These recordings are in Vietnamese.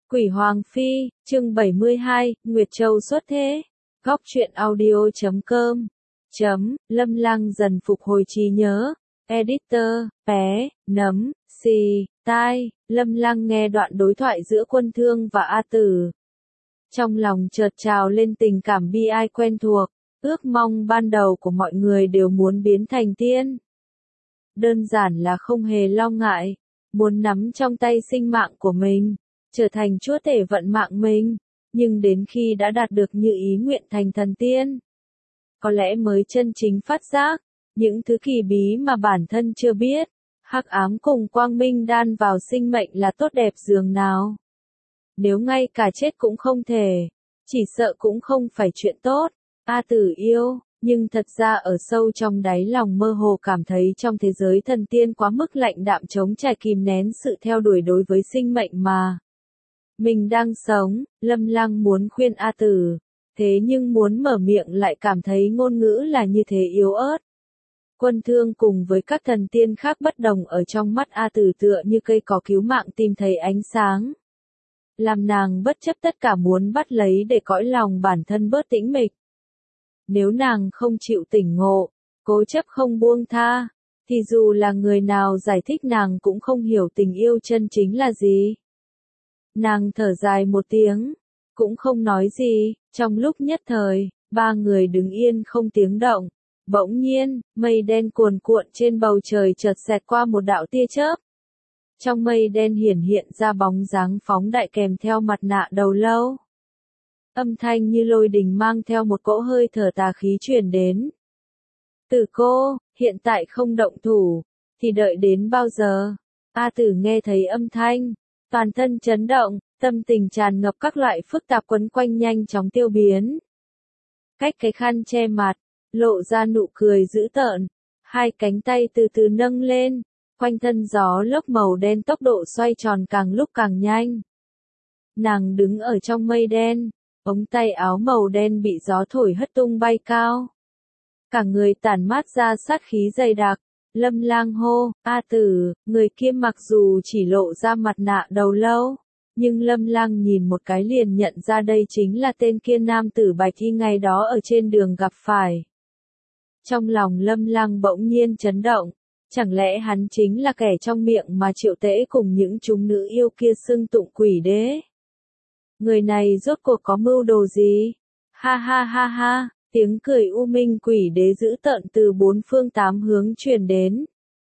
Quỷ Hoàng Phi, chương 72, Nguyệt Châu xuất thế. Góc truyện audio.com. Lâm Lăng dần phục hồi trí nhớ. Editor, bé, nấm, xì, tai. Lâm Lăng nghe đoạn đối thoại giữa Quân Thương và A Tử. Trong lòng chợt trào lên tình cảm bi ai quen thuộc. Ước mong ban đầu của mọi người đều muốn biến thành tiên. Đơn giản là không hề lo ngại. Muốn nắm trong tay sinh mạng của mình. Trở thành chúa tể vận mạng mình, nhưng đến khi đã đạt được như ý nguyện thành thần tiên, có lẽ mới chân chính phát giác, những thứ kỳ bí mà bản thân chưa biết, hắc ám cùng quang minh đan vào sinh mệnh là tốt đẹp dường nào. Nếu ngay cả chết cũng không thể, chỉ sợ cũng không phải chuyện tốt. A Tử yêu, nhưng thật ra ở sâu trong đáy lòng mơ hồ cảm thấy trong thế giới thần tiên quá mức lạnh đạm chống trải kìm nén sự theo đuổi đối với sinh mệnh mà mình đang sống. Lâm Lăng muốn khuyên A Tử, thế nhưng muốn mở miệng lại cảm thấy ngôn ngữ là như thế yếu ớt. Quân Thương cùng với các thần tiên khác bất đồng ở trong mắt A Tử tựa như cây cỏ cứu mạng tìm thấy ánh sáng. Làm nàng bất chấp tất cả muốn bắt lấy để cõi lòng bản thân bớt tĩnh mịch. Nếu nàng không chịu tỉnh ngộ, cố chấp không buông tha, thì dù là người nào giải thích nàng cũng không hiểu tình yêu chân chính là gì. Nàng thở dài một tiếng, cũng không nói gì, trong lúc nhất thời, ba người đứng yên không tiếng động. Bỗng nhiên, mây đen cuồn cuộn trên bầu trời chợt xẹt qua một đạo tia chớp. Trong mây đen hiển hiện ra bóng dáng phóng đại kèm theo mặt nạ đầu lâu. Âm thanh như lôi đình mang theo một cỗ hơi thở tà khí truyền đến. Tử cô, hiện tại không động thủ, thì đợi đến bao giờ? A Tử nghe thấy âm thanh, toàn thân chấn động, tâm tình tràn ngập các loại phức tạp quấn quanh nhanh chóng tiêu biến. Cách cái khăn che mặt, lộ ra nụ cười dữ tợn, hai cánh tay từ từ nâng lên, quanh thân gió lốc màu đen tốc độ xoay tròn càng lúc càng nhanh. Nàng đứng ở trong mây đen, ống tay áo màu đen bị gió thổi hất tung bay cao. Cả người tản mát ra sát khí dày đặc. Lâm Lang hô, A Tử, người kia mặc dù chỉ lộ ra mặt nạ đầu lâu, nhưng Lâm Lang nhìn một cái liền nhận ra đây chính là tên kia nam tử Bạch Y ngày đó ở trên đường gặp phải. Trong lòng Lâm Lang bỗng nhiên chấn động, chẳng lẽ hắn chính là kẻ trong miệng mà Triệu Tễ cùng những chúng nữ yêu kia xưng tụng quỷ đế? Người này rốt cuộc có mưu đồ gì? Ha ha ha ha! Tiếng cười u minh quỷ đế dữ tợn từ bốn phương tám hướng truyền đến.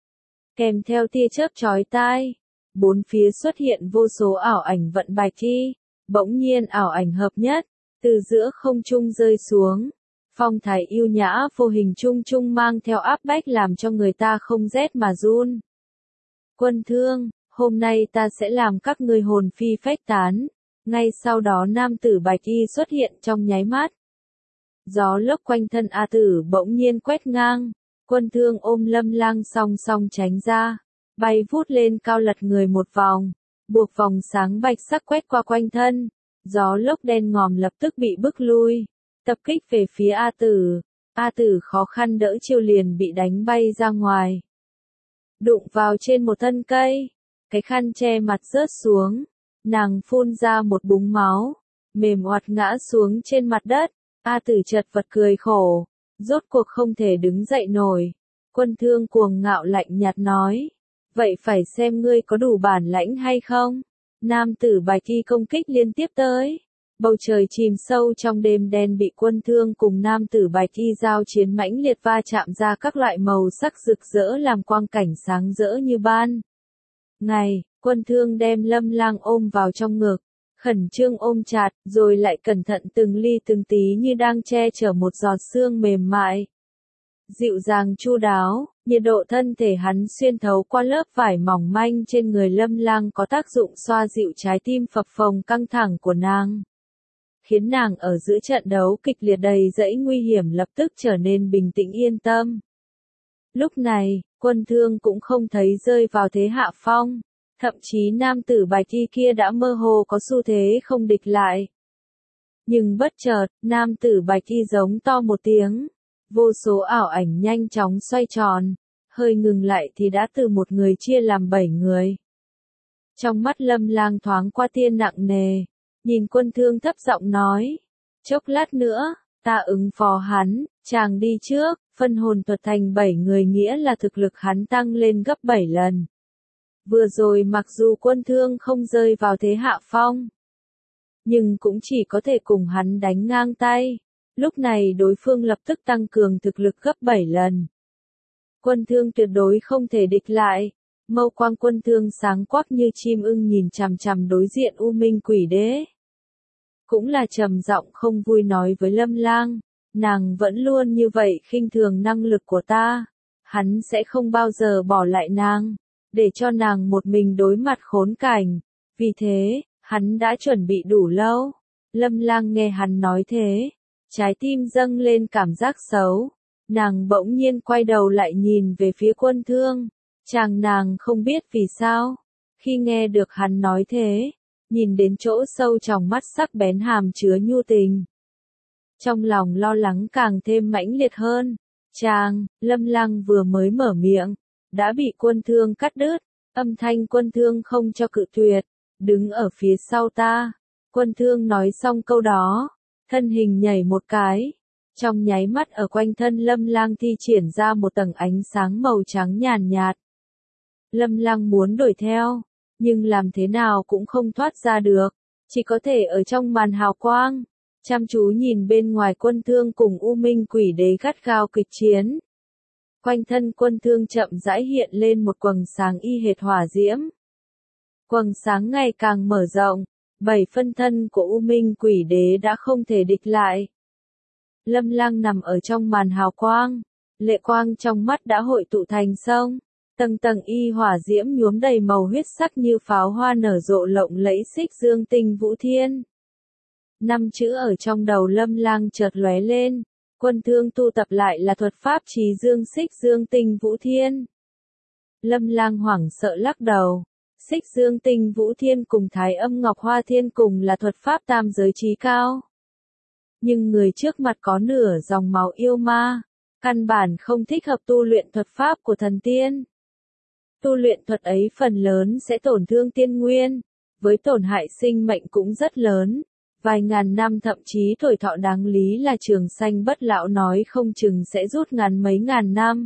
Kèm theo tia chớp chói tai, bốn phía xuất hiện vô số ảo ảnh vận bạch thi, bỗng nhiên ảo ảnh hợp nhất, từ giữa không trung rơi xuống. Phong thái yêu nhã vô hình trung trung mang theo áp bách làm cho người ta không rét mà run. Quân Thương, hôm nay ta sẽ làm các ngươi hồn phi phách tán. Ngay sau đó nam tử Bạch Y xuất hiện trong nháy mắt. Gió lốc quanh thân A Tử bỗng nhiên quét ngang, Quân Thương ôm Lâm Lang song song tránh ra, bay vút lên cao lật người một vòng, buộc vòng sáng bạch sắc quét qua quanh thân, gió lốc đen ngòm lập tức bị bức lui, tập kích về phía A Tử. A Tử khó khăn đỡ chiêu liền bị đánh bay ra ngoài, đụng vào trên một thân cây, cái khăn che mặt rớt xuống, nàng phun ra một búng máu, mềm oặt ngã xuống trên mặt đất. A Tử chật vật cười khổ, rốt cuộc không thể đứng dậy nổi. Quân Thương cuồng ngạo lạnh nhạt nói, vậy phải xem ngươi có đủ bản lãnh hay không. Nam tử Bạch Y công kích liên tiếp tới, bầu trời chìm sâu trong đêm đen bị Quân Thương cùng nam tử Bạch Y giao chiến mãnh liệt va chạm ra các loại màu sắc rực rỡ làm quang cảnh sáng rỡ như ban ngày. Quân Thương đem Lâm Lang ôm vào trong ngực, khẩn trương ôm chặt, rồi lại cẩn thận từng ly từng tí như đang che chở một giọt sương mềm mại. Dịu dàng chu đáo, nhiệt độ thân thể hắn xuyên thấu qua lớp vải mỏng manh trên người Lâm Lang có tác dụng xoa dịu trái tim phập phồng căng thẳng của nàng. Khiến nàng ở giữa trận đấu kịch liệt đầy dẫy nguy hiểm lập tức trở nên bình tĩnh yên tâm. Lúc này, Quân Thương cũng không thấy rơi vào thế hạ phong. Thậm chí nam tử Bạch Y kia đã mơ hồ có xu thế không địch lại. Nhưng bất chợt, nam tử Bạch Y giống to một tiếng. Vô số ảo ảnh nhanh chóng xoay tròn. Hơi ngừng lại thì đã từ một người chia làm 7 người. Trong mắt Lâm Lang thoáng qua tia nặng nề, nhìn Quân Thương thấp giọng nói, chốc lát nữa, ta ứng phó hắn, chàng đi trước, phân hồn thuật thành 7 người nghĩa là thực lực hắn tăng lên gấp 7 lần. Vừa rồi mặc dù Quân Thương không rơi vào thế hạ phong, nhưng cũng chỉ có thể cùng hắn đánh ngang tay. Lúc này đối phương lập tức tăng cường thực lực gấp 7 lần. Quân Thương tuyệt đối không thể địch lại. Mâu quang Quân Thương sáng quắc như chim ưng nhìn chằm chằm đối diện U Minh Quỷ Đế. Cũng là trầm giọng không vui nói với Lâm Lang, nàng vẫn luôn như vậy khinh thường năng lực của ta. Hắn sẽ không bao giờ bỏ lại nàng, để cho nàng một mình đối mặt khốn cảnh. Vì thế, hắn đã chuẩn bị đủ lâu. Lâm Lang nghe hắn nói thế, trái tim dâng lên cảm giác xấu. Nàng bỗng nhiên quay đầu lại nhìn về phía Quân Thương. Nàng không biết vì sao. Khi nghe được hắn nói thế, nhìn đến chỗ sâu trong mắt sắc bén hàm chứa nhu tình. Trong lòng lo lắng càng thêm mãnh liệt hơn. Lâm Lang vừa mới mở miệng, đã bị Quân Thương cắt đứt. Âm thanh Quân Thương không cho cự tuyệt, đứng ở phía sau ta. Quân Thương nói xong câu đó, thân hình nhảy một cái. Trong nháy mắt ở quanh thân Lâm Lang thi triển ra một tầng ánh sáng màu trắng nhàn nhạt. Lâm Lang muốn đuổi theo, nhưng làm thế nào cũng không thoát ra được, chỉ có thể ở trong màn hào quang, chăm chú nhìn bên ngoài Quân Thương cùng U Minh Quỷ Đế gắt gao kịch chiến. Quanh thân Quân Thương chậm rãi hiện lên một quầng sáng y hệt hỏa diễm. Quầng sáng ngày càng mở rộng, 7 phân thân của U Minh Quỷ Đế đã không thể địch lại. Lâm Lang nằm ở trong màn hào quang, lệ quang trong mắt đã hội tụ thành sông, tầng tầng y hỏa diễm nhuốm đầy màu huyết sắc như pháo hoa nở rộ lộng lẫy xích dương tinh vũ thiên. 5 chữ ở trong đầu Lâm Lang chợt lóe lên, Quân Thương tu tập lại là thuật pháp trì dương xích dương tinh vũ thiên. Lâm Lang hoảng sợ lắc đầu, xích dương tinh vũ thiên cùng thái âm ngọc hoa thiên cùng là thuật pháp tam giới chí cao. Nhưng người trước mặt có nửa dòng máu yêu ma, căn bản không thích hợp tu luyện thuật pháp của thần tiên. Tu luyện thuật ấy phần lớn sẽ tổn thương tiên nguyên, với tổn hại sinh mệnh cũng rất lớn, vài ngàn năm thậm chí tuổi thọ đáng lý là trường sanh bất lão nói không chừng sẽ rút ngắn mấy ngàn năm.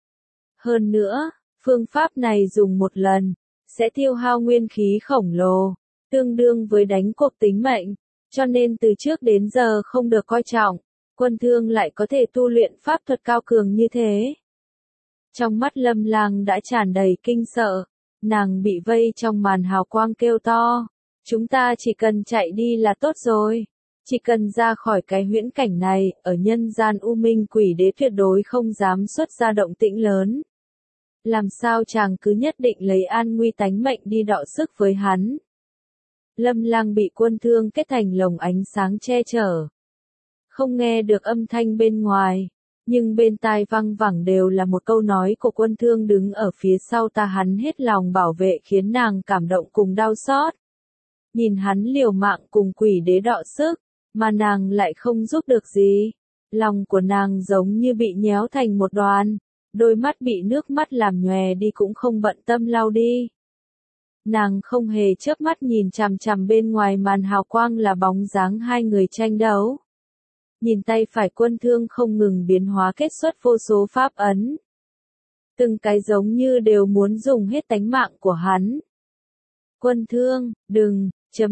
Hơn nữa, phương pháp này dùng một lần, sẽ tiêu hao nguyên khí khổng lồ, tương đương với đánh cuộc tính mệnh. Cho nên từ trước đến giờ không được coi trọng, Quân Thương lại có thể tu luyện pháp thuật cao cường như thế. Trong mắt Lâm Lang đã tràn đầy kinh sợ, nàng bị vây trong màn hào quang kêu to, chúng ta chỉ cần chạy đi là tốt rồi, chỉ cần ra khỏi cái huyễn cảnh này, ở nhân gian U Minh Quỷ Đế tuyệt đối không dám xuất ra động tĩnh lớn. Làm sao chàng cứ nhất định lấy an nguy tánh mệnh đi đọ sức với hắn. Lâm Lang bị Quân Thương kết thành lồng ánh sáng che chở. Không nghe được âm thanh bên ngoài, nhưng bên tai văng vẳng đều là một câu nói của Quân Thương đứng ở phía sau ta, hắn hết lòng bảo vệ khiến nàng cảm động cùng đau xót. Nhìn hắn liều mạng cùng Quỷ Đế đọ sức, mà nàng lại không giúp được gì. Lòng của nàng giống như bị nhéo thành một đoàn, đôi mắt bị nước mắt làm nhòe đi cũng không bận tâm lau đi. Nàng không hề chớp mắt nhìn chằm chằm bên ngoài màn hào quang là bóng dáng hai người tranh đấu. Nhìn tay phải Quân Thương không ngừng biến hóa kết xuất vô số pháp ấn. Từng cái giống như đều muốn dùng hết tánh mạng của hắn. Quân Thương, đừng,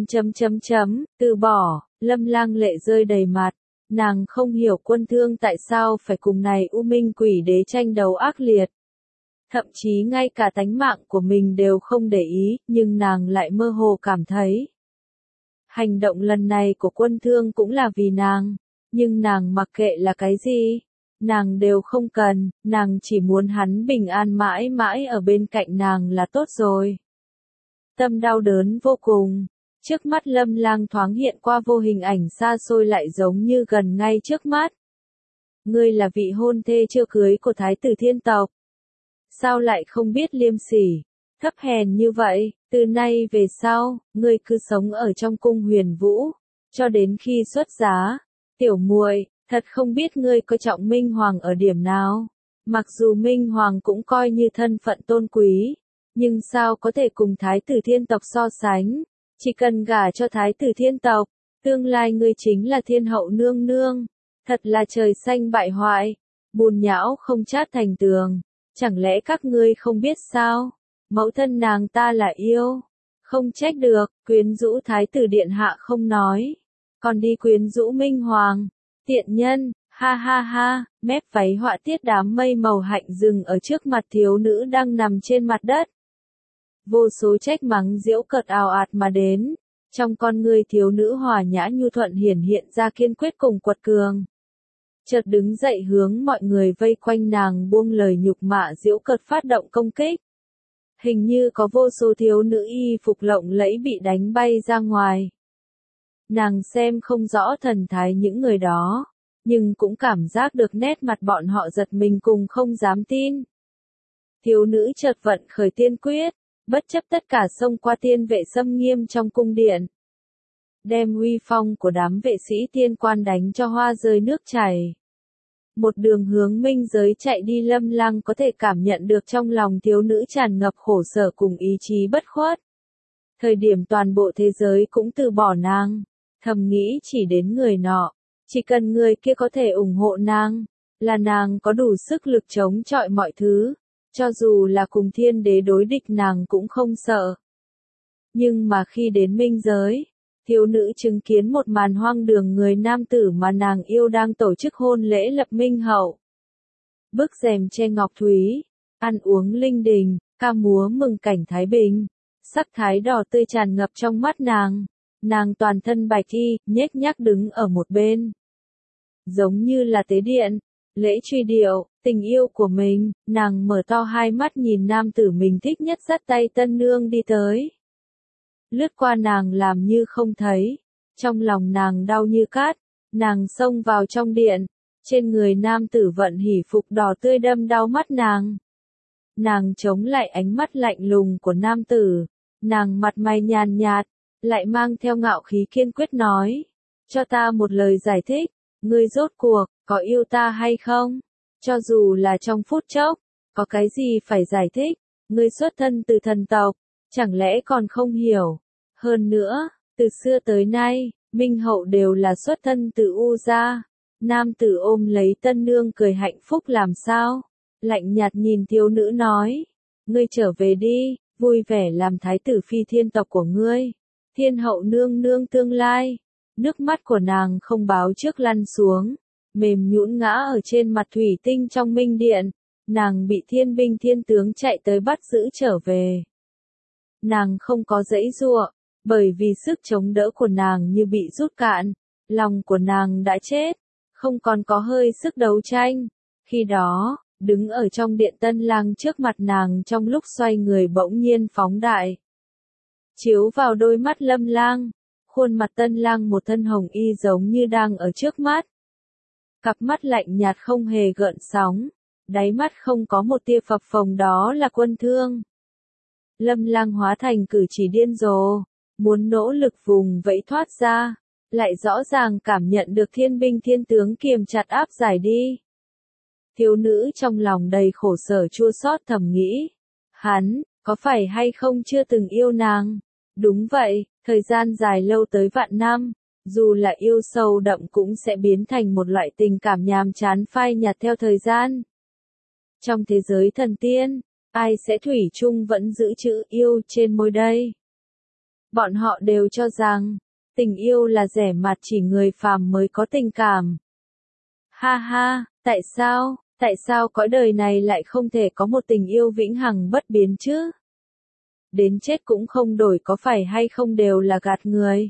từ bỏ, Lâm Lang lệ rơi đầy mặt. Nàng không hiểu Quân Thương tại sao phải cùng này U Minh Quỷ Đế tranh đấu ác liệt. Thậm chí ngay cả tánh mạng của mình đều không để ý, nhưng nàng lại mơ hồ cảm thấy. Hành động lần này của Quân Thương cũng là vì nàng, nhưng nàng mặc kệ là cái gì, nàng đều không cần, nàng chỉ muốn hắn bình an mãi mãi ở bên cạnh nàng là tốt rồi. Tâm đau đớn vô cùng, trước mắt Lâm Lang thoáng hiện qua vô hình ảnh xa xôi lại giống như gần ngay trước mắt. Ngươi là vị hôn thê chưa cưới của Thái tử Thiên tộc. Sao lại không biết liêm sỉ, thấp hèn như vậy, từ nay về sau, ngươi cứ sống ở trong cung Huyền Vũ, cho đến khi xuất giá. Tiểu muội, thật không biết ngươi coi trọng Minh Hoàng ở điểm nào. Mặc dù Minh Hoàng cũng coi như thân phận tôn quý, Nhưng sao có thể cùng thái tử thiên tộc so sánh? Chỉ cần gả cho thái tử thiên tộc, tương lai ngươi chính là thiên hậu nương nương. Thật là trời xanh bại hoại, bùn nhão không chát thành tường. Chẳng lẽ các ngươi không biết sao? Mẫu thân nàng ta là yêu. Không trách được, quyến rũ thái tử điện hạ không nói. Còn đi quyến rũ minh hoàng. Tiện nhân, ha ha ha, mép váy họa tiết đám mây màu hạnh dừng ở trước mặt thiếu nữ đang nằm trên mặt đất. Vô số trách mắng giễu cợt ào ạt mà đến. Trong con người thiếu nữ hòa nhã nhu thuận hiển hiện ra kiên quyết cùng quật cường. Chợt đứng dậy hướng mọi người vây quanh nàng buông lời nhục mạ giễu cợt phát động công kích. Hình như có vô số thiếu nữ y phục lộng lẫy bị đánh bay ra ngoài. Nàng xem không rõ thần thái những người đó, nhưng cũng cảm giác được nét mặt bọn họ giật mình cùng không dám tin. Thiếu nữ chợt vận khởi tiên quyết, bất chấp tất cả xông qua tiên vệ xâm nghiêm trong cung điện. Đem uy phong của đám vệ sĩ tiên quan đánh cho hoa rơi nước chảy. Một đường hướng minh giới chạy đi, Lâm Lăng có thể cảm nhận được trong lòng thiếu nữ tràn ngập khổ sở cùng ý chí bất khuất. Thời điểm toàn bộ thế giới cũng từ bỏ nàng, thầm nghĩ chỉ đến người nọ, chỉ cần người kia có thể ủng hộ nàng, là nàng có đủ sức lực chống chọi mọi thứ, cho dù là cùng thiên đế đối địch nàng cũng không sợ. Nhưng mà khi đến minh giới, thiếu nữ chứng kiến một màn hoang đường, người nam tử mà nàng yêu đang tổ chức hôn lễ lập minh hậu. Bức rèm che ngọc thúy, ăn uống linh đình, ca múa mừng cảnh thái bình, sắc thái đỏ tươi tràn ngập trong mắt nàng. Nàng toàn thân bạch y, nhếch nhác đứng ở một bên. Giống như là tế điện, lễ truy điệu, tình yêu của mình, nàng mở to hai mắt nhìn nam tử mình thích nhất dắt tay tân nương đi tới. Lướt qua nàng làm như không thấy, trong lòng nàng đau như cát, nàng xông vào trong điện, trên người nam tử vận hỉ phục đỏ tươi đâm đau mắt nàng. Nàng chống lại ánh mắt lạnh lùng của nam tử, nàng mặt mày nhàn nhạt, lại mang theo ngạo khí kiên quyết nói, cho ta một lời giải thích, ngươi rốt cuộc, có yêu ta hay không? Cho dù là trong phút chốc, có cái gì phải giải thích, ngươi xuất thân từ thần tộc, chẳng lẽ còn không hiểu? Hơn nữa, từ xưa tới nay, minh hậu đều là xuất thân từ U gia. Nam tử ôm lấy tân nương cười hạnh phúc làm sao? Lạnh nhạt nhìn thiếu nữ nói, ngươi trở về đi, vui vẻ làm thái tử phi thiên tộc của ngươi. Thiên hậu nương nương tương lai. Nước mắt của nàng không báo trước lăn xuống, mềm nhũn ngã ở trên mặt thủy tinh trong minh điện. Nàng bị thiên binh thiên tướng chạy tới bắt giữ trở về. Nàng không có giãy giụa, bởi vì sức chống đỡ của nàng như bị rút cạn, lòng của nàng đã chết, không còn có hơi sức đấu tranh. Khi đó, đứng ở trong điện tân lang trước mặt nàng trong lúc xoay người bỗng nhiên phóng đại. Chiếu vào đôi mắt Lâm Lang, khuôn mặt tân lang một thân hồng y giống như đang ở trước mắt. Cặp mắt lạnh nhạt không hề gợn sóng, đáy mắt không có một tia phập phồng, đó là quân thương. Lâm Lang hóa thành cử chỉ điên rồ, muốn nỗ lực vùng vẫy thoát ra, lại rõ ràng cảm nhận được thiên binh thiên tướng kiềm chặt áp giải đi. Thiếu nữ trong lòng đầy khổ sở chua xót thầm nghĩ, hắn, có phải hay không chưa từng yêu nàng? Đúng vậy, thời gian dài lâu tới vạn năm, dù là yêu sâu đậm cũng sẽ biến thành một loại tình cảm nhàm chán phai nhạt theo thời gian. Trong thế giới thần tiên, ai sẽ thủy chung vẫn giữ chữ yêu trên môi đây? Bọn họ đều cho rằng, tình yêu là rẻ mạt, chỉ người phàm mới có tình cảm. Ha ha, tại sao cõi đời này lại không thể có một tình yêu vĩnh hằng bất biến chứ? Đến chết cũng không đổi, có phải hay không đều là gạt người?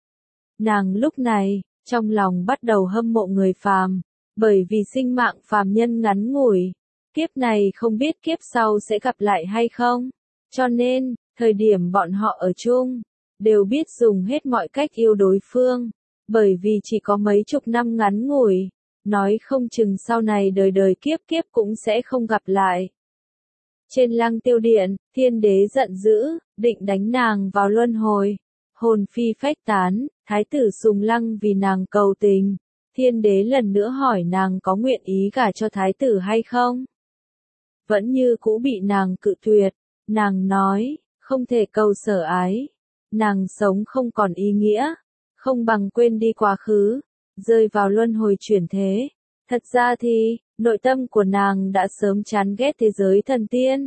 Nàng lúc này, trong lòng bắt đầu hâm mộ người phàm, bởi vì sinh mạng phàm nhân ngắn ngủi, kiếp này không biết kiếp sau sẽ gặp lại hay không, cho nên, thời điểm bọn họ ở chung, đều biết dùng hết mọi cách yêu đối phương, bởi vì chỉ có mấy chục năm ngắn ngủi, nói không chừng sau này đời đời kiếp kiếp cũng sẽ không gặp lại. Trên Lăng Tiêu Điện, thiên đế giận dữ, định đánh nàng vào luân hồi. Hồn phi phách tán, thái tử Sùng Lăng vì nàng cầu tình. Thiên đế lần nữa hỏi nàng có nguyện ý gả cho thái tử hay không. Vẫn như cũ bị nàng cự tuyệt. Nàng nói, không thể cầu sở ái. Nàng sống không còn ý nghĩa, không bằng quên đi quá khứ, rơi vào luân hồi chuyển thế. Thật ra thì, nội tâm của nàng đã sớm chán ghét thế giới thần tiên.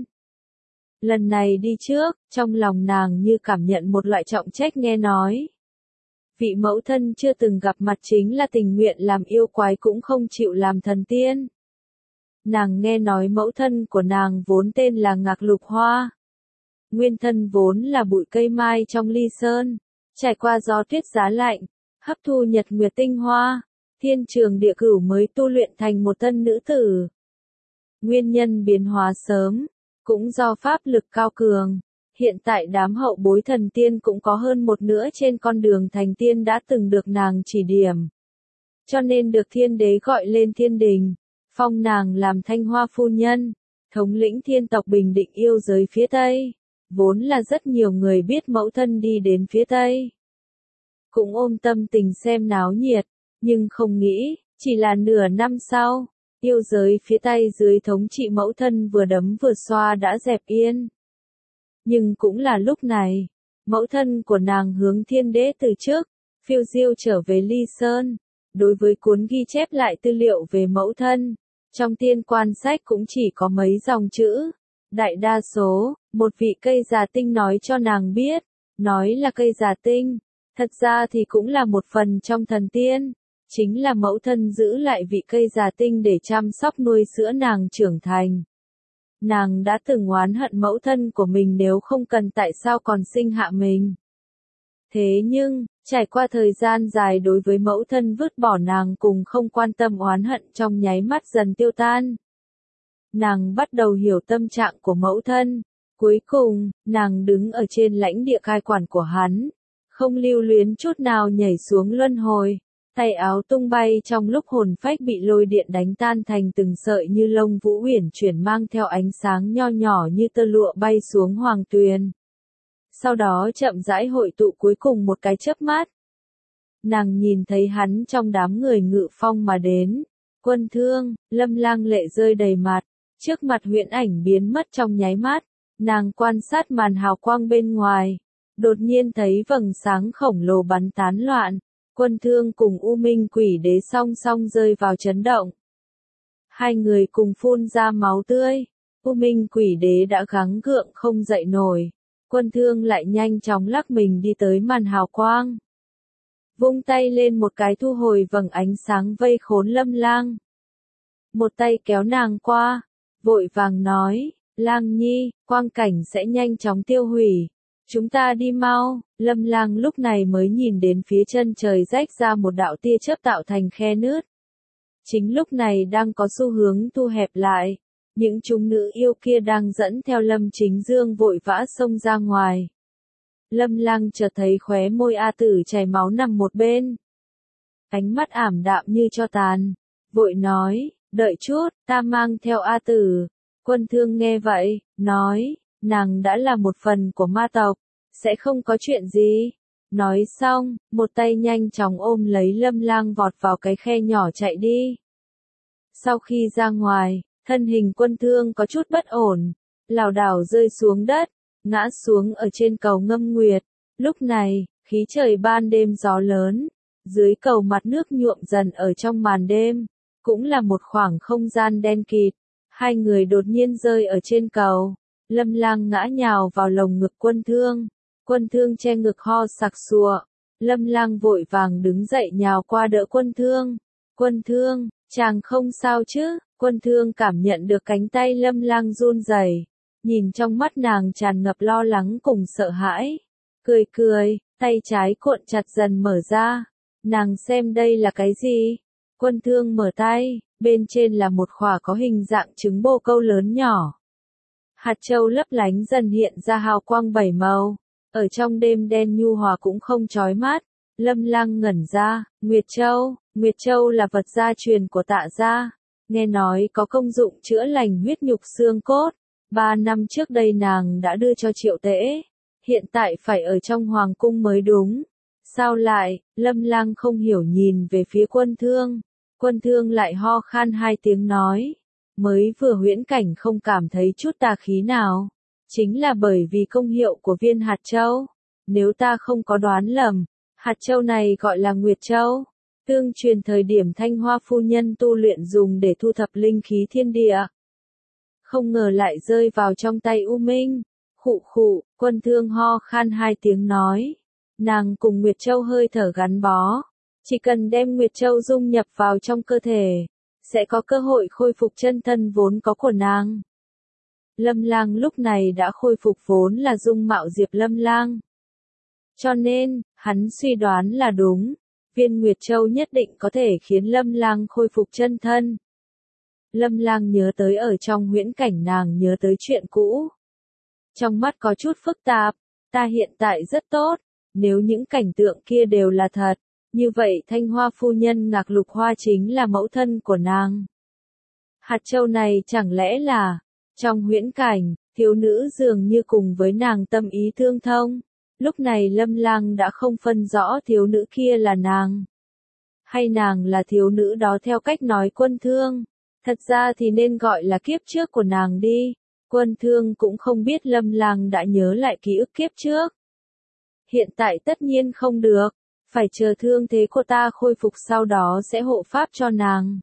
Lần này đi trước, trong lòng nàng như cảm nhận một loại trọng trách nghe nói. Vị mẫu thân chưa từng gặp mặt chính là tình nguyện làm yêu quái cũng không chịu làm thần tiên. Nàng nghe nói mẫu thân của nàng vốn tên là Ngạc Lục Hoa. Nguyên thân vốn là bụi cây mai trong ly sơn, trải qua gió tuyết giá lạnh, hấp thu nhật nguyệt tinh hoa, thiên trường địa cửu mới tu luyện thành một tân nữ tử. Nguyên nhân biến hóa sớm, cũng do pháp lực cao cường. Hiện tại đám hậu bối thần tiên cũng có hơn một nửa trên con đường thành tiên đã từng được nàng chỉ điểm. Cho nên được thiên đế gọi lên thiên đình, phong nàng làm Thanh Hoa phu nhân, thống lĩnh thiên tộc bình định yêu giới phía Tây. Vốn là rất nhiều người biết mẫu thân đi đến phía Tây. Cũng ôm tâm tình xem náo nhiệt, nhưng không nghĩ, chỉ là nửa năm sau, yêu giới phía Tây dưới thống trị mẫu thân vừa đấm vừa xoa đã dẹp yên. Nhưng cũng là lúc này, mẫu thân của nàng hướng thiên đế từ trước, phiêu diêu trở về Ly Sơn. Đối với cuốn ghi chép lại tư liệu về mẫu thân, trong tiên quan sách cũng chỉ có mấy dòng chữ. Đại đa số, một vị cây già tinh nói cho nàng biết, nói là cây già tinh, thật ra thì cũng là một phần trong thần tiên, chính là mẫu thân giữ lại vị cây già tinh để chăm sóc nuôi sữa nàng trưởng thành. Nàng đã từng oán hận mẫu thân của mình nếu không cần tại sao còn sinh hạ mình. Thế nhưng, trải qua thời gian dài đối với mẫu thân vứt bỏ nàng cùng không quan tâm oán hận trong nháy mắt dần tiêu tan. Nàng bắt đầu hiểu tâm trạng của mẫu thân. Cuối cùng, nàng đứng ở trên lãnh địa cai quản của hắn, không lưu luyến chút nào nhảy xuống luân hồi, tay áo tung bay trong lúc hồn phách bị lôi điện đánh tan thành từng sợi như lông vũ uyển chuyển mang theo ánh sáng nho nhỏ như tơ lụa bay xuống hoàng tuyền. Sau đó chậm rãi hội tụ cuối cùng một cái chớp mắt. Nàng nhìn thấy hắn trong đám người ngự phong mà đến. Quân Thương, Lâm Lang lệ rơi đầy mặt, trước mặt huyễn ảnh biến mất trong nháy mắt. Nàng quan sát màn hào quang bên ngoài, đột nhiên thấy vầng sáng khổng lồ bắn tán loạn, Quân Thương cùng U Minh Quỷ Đế song song rơi vào chấn động. Hai người cùng phun ra máu tươi, U Minh Quỷ Đế đã gắng gượng không dậy nổi, Quân Thương lại nhanh chóng lắc mình đi tới màn hào quang. Vung tay lên một cái thu hồi vầng ánh sáng vây khốn Lâm Lang. Một tay kéo nàng qua, vội vàng nói, Lang Nhi, quang cảnh sẽ nhanh chóng tiêu hủy. Chúng ta đi mau. Lâm Lang lúc này mới nhìn đến phía chân trời rách ra một đạo tia chớp tạo thành khe nứt. Chính lúc này đang có xu hướng thu hẹp lại. Những chúng nữ yêu kia đang dẫn theo Lâm Chính Dương vội vã xông ra ngoài. Lâm Lang chợt thấy khóe môi A Tử chảy máu nằm một bên. Ánh mắt ảm đạm như tro tàn. Vội nói, đợi chút, ta mang theo A Tử. Quân Thương nghe vậy, nói, nàng đã là một phần của ma tộc, sẽ không có chuyện gì. Nói xong, một tay nhanh chóng ôm lấy Lâm Lang vọt vào cái khe nhỏ chạy đi. Sau khi ra ngoài, thân hình Quân Thương có chút bất ổn, lảo đảo rơi xuống đất, ngã xuống ở trên cầu Ngâm Nguyệt. Lúc này, khí trời ban đêm gió lớn, dưới cầu mặt nước nhuộm dần ở trong màn đêm, cũng là một khoảng không gian đen kịt. Hai người đột nhiên rơi ở trên cầu, Lâm Lang ngã nhào vào lồng ngực Quân Thương. Quân Thương che ngực ho sặc sụa, Lâm Lang vội vàng đứng dậy nhào qua đỡ Quân Thương. Quân Thương, chàng không sao chứ? Quân Thương cảm nhận được cánh tay Lâm Lang run rẩy, nhìn trong mắt nàng tràn ngập lo lắng cùng sợ hãi. Cười cười, tay trái cuộn chặt dần mở ra. Nàng xem đây là cái gì? Quân Thương mở tay, bên trên là một khỏa có hình dạng trứng bồ câu lớn nhỏ. Hạt châu lấp lánh dần hiện ra hào quang bảy màu, ở trong đêm đen nhu hòa cũng không chói mắt. Lâm Lang ngẩn ra, Nguyệt Châu là vật gia truyền của Tạ gia, nghe nói có công dụng chữa lành huyết nhục xương cốt. 3 năm trước đây nàng đã đưa cho Triệu Tễ, hiện tại phải ở trong hoàng cung mới đúng. Sao lại? Lâm Lang không hiểu nhìn về phía Quân Thương. Quân Thương lại ho khan 2 tiếng nói, mới vừa huyễn cảnh không cảm thấy chút tà khí nào. chính là bởi vì công hiệu của viên hạt châu. Nếu ta không có đoán lầm, hạt châu này gọi là Nguyệt Châu. Tương truyền thời điểm Thanh Hoa phu nhân tu luyện dùng để thu thập linh khí thiên địa. Không ngờ lại rơi vào trong tay U Minh. Khụ khụ, Quân Thương ho khan hai tiếng nói. Nàng cùng Nguyệt Châu hơi thở gắn bó. Chỉ cần đem Nguyệt Châu dung nhập vào trong cơ thể, sẽ có cơ hội khôi phục chân thân vốn có của nàng. Lâm Lang lúc này đã khôi phục vốn là dung mạo Diệp Lâm Lang. Cho nên, hắn suy đoán là đúng. Viên Nguyệt Châu nhất định có thể khiến Lâm Lang khôi phục chân thân. Lâm Lang nhớ tới ở trong huyễn cảnh nàng nhớ tới chuyện cũ. Trong mắt có chút phức tạp, ta hiện tại rất tốt, nếu những cảnh tượng kia đều là thật, như vậy Thanh Hoa phu nhân Ngạc Lục Hoa chính là mẫu thân của nàng. Hạt châu này chẳng lẽ là, trong huyễn cảnh, thiếu nữ dường như cùng với nàng tâm ý tương thông. Lúc này Lâm Lang đã không phân rõ thiếu nữ kia là nàng, hay nàng là thiếu nữ đó theo cách nói Quân Thương. Thật ra thì nên gọi là kiếp trước của nàng đi. Quân Thương cũng không biết Lâm Lang đã nhớ lại ký ức kiếp trước. Hiện tại tất nhiên không được, phải chờ thương thế của ta khôi phục sau đó sẽ hộ pháp cho nàng.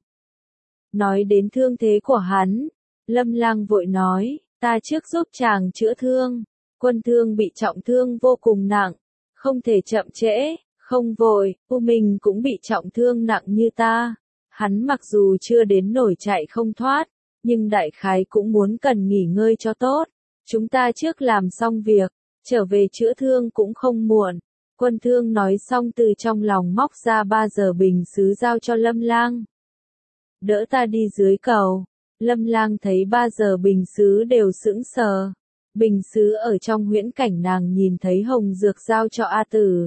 Nói đến thương thế của hắn, Lâm Lang vội nói, ta trước giúp chàng chữa thương. Quân Thương bị trọng thương vô cùng nặng, không thể chậm trễ, không vội, U Minh cũng bị trọng thương nặng như ta. Hắn mặc dù chưa đến nổi chạy không thoát, nhưng đại khái cũng muốn cần nghỉ ngơi cho tốt. Chúng ta trước làm xong việc, trở về chữa thương cũng không muộn. Quân Thương nói xong từ trong lòng móc ra 3 giờ bình sứ giao cho Lâm Lang. Đỡ ta đi dưới cầu. Lâm Lang thấy 3 giờ bình sứ đều sững sờ. Bình sứ ở trong huyễn cảnh nàng nhìn thấy hồng dược giao cho A Tử.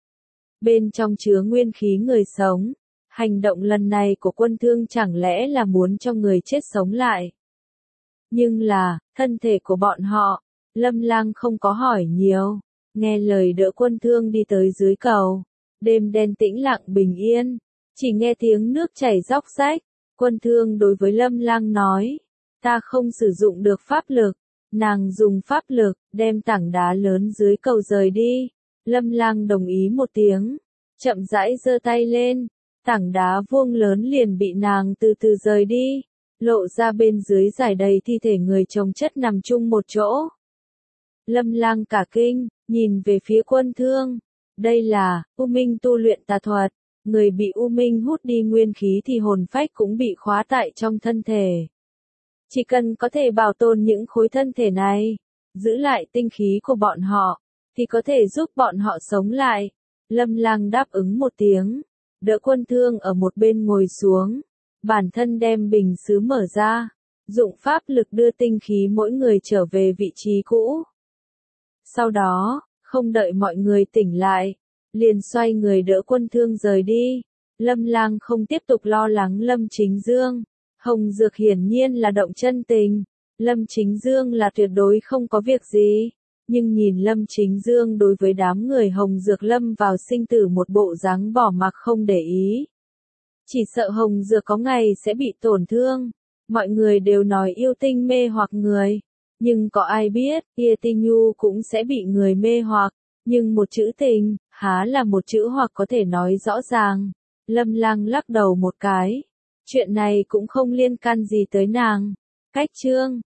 Bên trong chứa nguyên khí người sống. Hành động lần này của Quân Thương chẳng lẽ là muốn cho người chết sống lại. Nhưng là, thân thể của bọn họ, Lâm Lang không có hỏi nhiều. Nghe lời đỡ Quân Thương đi tới dưới cầu. Đêm đen tĩnh lặng bình yên. Chỉ nghe tiếng nước chảy róc rách. Quân Thương đối với Lâm Lang nói. Ta không sử dụng được pháp lực. Nàng dùng pháp lực, đem tảng đá lớn dưới cầu rời đi. Lâm Lang đồng ý một tiếng. Chậm rãi giơ tay lên. Tảng đá vuông lớn liền bị nàng từ từ rời đi. Lộ ra bên dưới giải đầy thi thể người chồng chất nằm chung một chỗ. Lâm Lang cả kinh, nhìn về phía Quân Thương. Đây là, U Minh tu luyện tà thuật. Người bị U Minh hút đi nguyên khí thì hồn phách cũng bị khóa tại trong thân thể. Chỉ cần có thể bảo tồn những khối thân thể này, giữ lại tinh khí của bọn họ, thì có thể giúp bọn họ sống lại. Lâm Lang đáp ứng một tiếng, đỡ Quân Thương ở một bên ngồi xuống, bản thân đem bình sứ mở ra, dụng pháp lực đưa tinh khí mỗi người trở về vị trí cũ. Sau đó, không đợi mọi người tỉnh lại, liền xoay người đỡ Quân Thương rời đi. Lâm Lang không tiếp tục lo lắng Lâm Chính Dương. Hồng Dược hiển nhiên là động chân tình. Lâm Chính Dương là tuyệt đối không có việc gì. Nhưng nhìn Lâm Chính Dương đối với đám người Hồng Dược lâm vào sinh tử một bộ dáng bỏ mặc không để ý. Chỉ sợ Hồng Dược có ngày sẽ bị tổn thương. Mọi người đều nói yêu tinh mê hoặc người. Nhưng có ai biết, Tia Tinh Nhu cũng sẽ bị người mê hoặc. Nhưng một chữ tình, há là một chữ hoặc có thể nói rõ ràng. Lâm Lang lắc đầu một cái. Chuyện này cũng không liên can gì tới nàng. Cách chương